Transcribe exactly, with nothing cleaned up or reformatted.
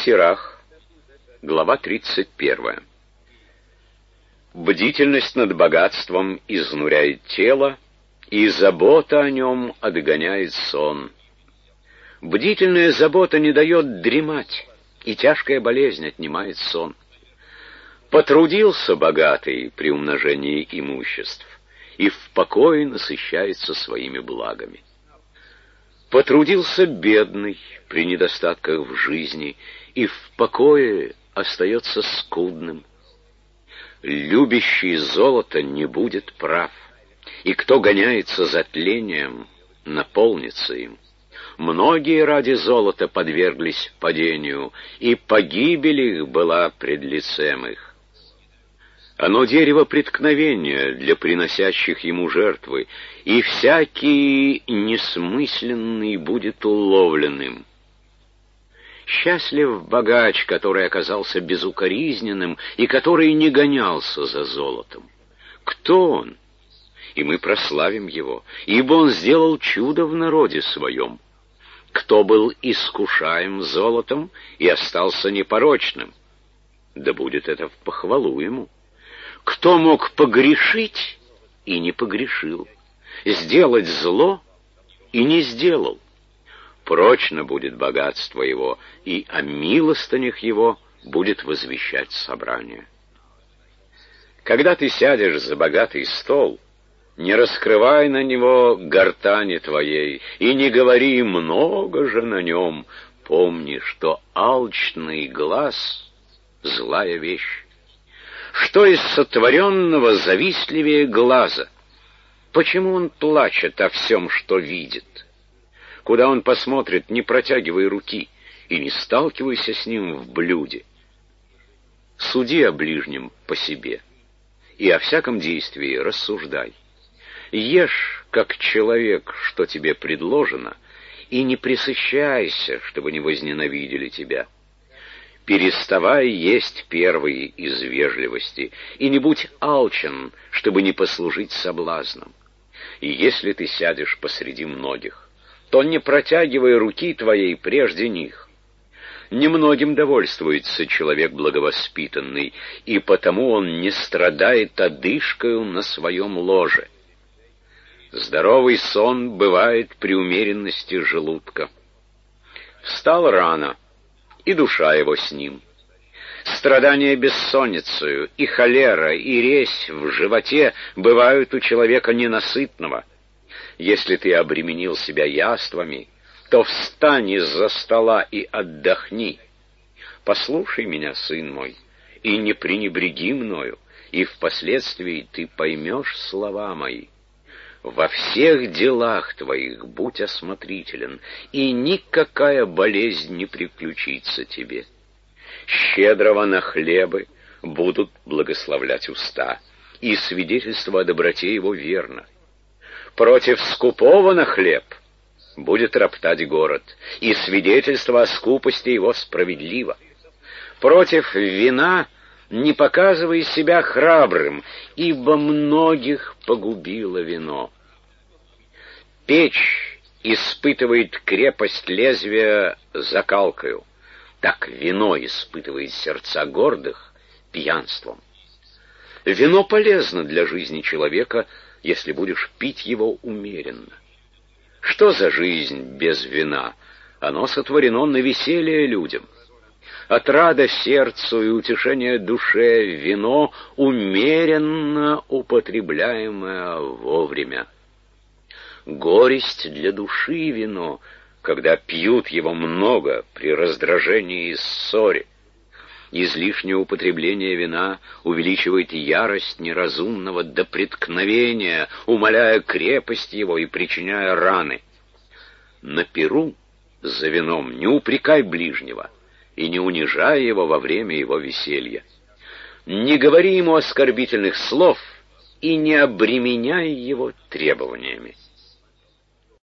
Сирах, глава тридцать первая. Бдительность над богатством изнуряет тело, и забота о нем отгоняет сон. Бдительная забота не дает дремать, и тяжкая болезнь отнимает сон. Потрудился богатый при умножении имуществ, и в покое насыщается своими благами. Потрудился бедный при недостатках в жизни, и в покое остается скудным. Любящий золото не будет прав, и кто гоняется за тлением, наполнится им. Многие ради золота подверглись падению, и погибель их была пред лицем их. Оно дерево преткновения для приносящих ему жертвы, и всякий несмысленный будет уловленным. Счастлив богач, который оказался безукоризненным и который не гонялся за золотом. Кто он? И мы прославим его, ибо он сделал чудо в народе своем. Кто был искушаем золотом и остался непорочным? Да будет это в похвалу ему. Кто мог погрешить и не погрешил, сделать зло и не сделал? Прочно будет богатство его, и о милостынях его будет возвещать собрание. Когда ты сядешь за богатый стол, не раскрывай на него гортани твоей, и не говори «много же на нем». Помни, что алчный глаз — злая вещь. Что из сотворенного завистливее глаза? Почему он плачет о всем, что видит? Куда он посмотрит, не протягивай руки, и не сталкивайся с ним в блюде. Суди о ближнем по себе, и о всяком действии рассуждай. Ешь, как человек, что тебе предложено, и не пресыщайся, чтобы не возненавидели тебя. Переставай есть первый из вежливости, и не будь алчен, чтобы не послужить соблазном. И если ты сядешь посреди многих, то не протягивай руки твоей прежде них. Немногим довольствуется человек благовоспитанный, и потому он не страдает одышкою на своем ложе. Здоровый сон бывает при умеренности желудка. Встал рано, и душа его с ним. Страдания бессонницею, и холера, и резь в животе бывают у человека ненасытного. Если ты обременил себя яствами, то встань из-за стола и отдохни. Послушай меня, сын мой, и не пренебреги мною, и впоследствии ты поймешь слова мои. Во всех делах твоих будь осмотрителен, и никакая болезнь не приключится тебе. Щедрого на хлебы будут благословлять уста, и свидетельство о доброте его верно. Против скупого на хлеб будет роптать город, и свидетельство о скупости его справедливо. Против вина не показывай себя храбрым, ибо многих погубило вино. Печь испытывает крепость лезвия закалкою, так вино испытывает сердца гордых пьянством. Вино полезно для жизни человека, если будешь пить его умеренно. Что за жизнь без вина? Оно сотворено на веселье людям. Отрада сердцу и утешение душе вино, умеренно употребляемое вовремя. Горесть для души вино, когда пьют его много при раздражении и ссоре. Излишнее употребление вина увеличивает ярость неразумного до преткновения, умаляя крепость его и причиняя раны. На пиру за вином не упрекай ближнего и не унижай его во время его веселья. Не говори ему оскорбительных слов и не обременяй его требованиями.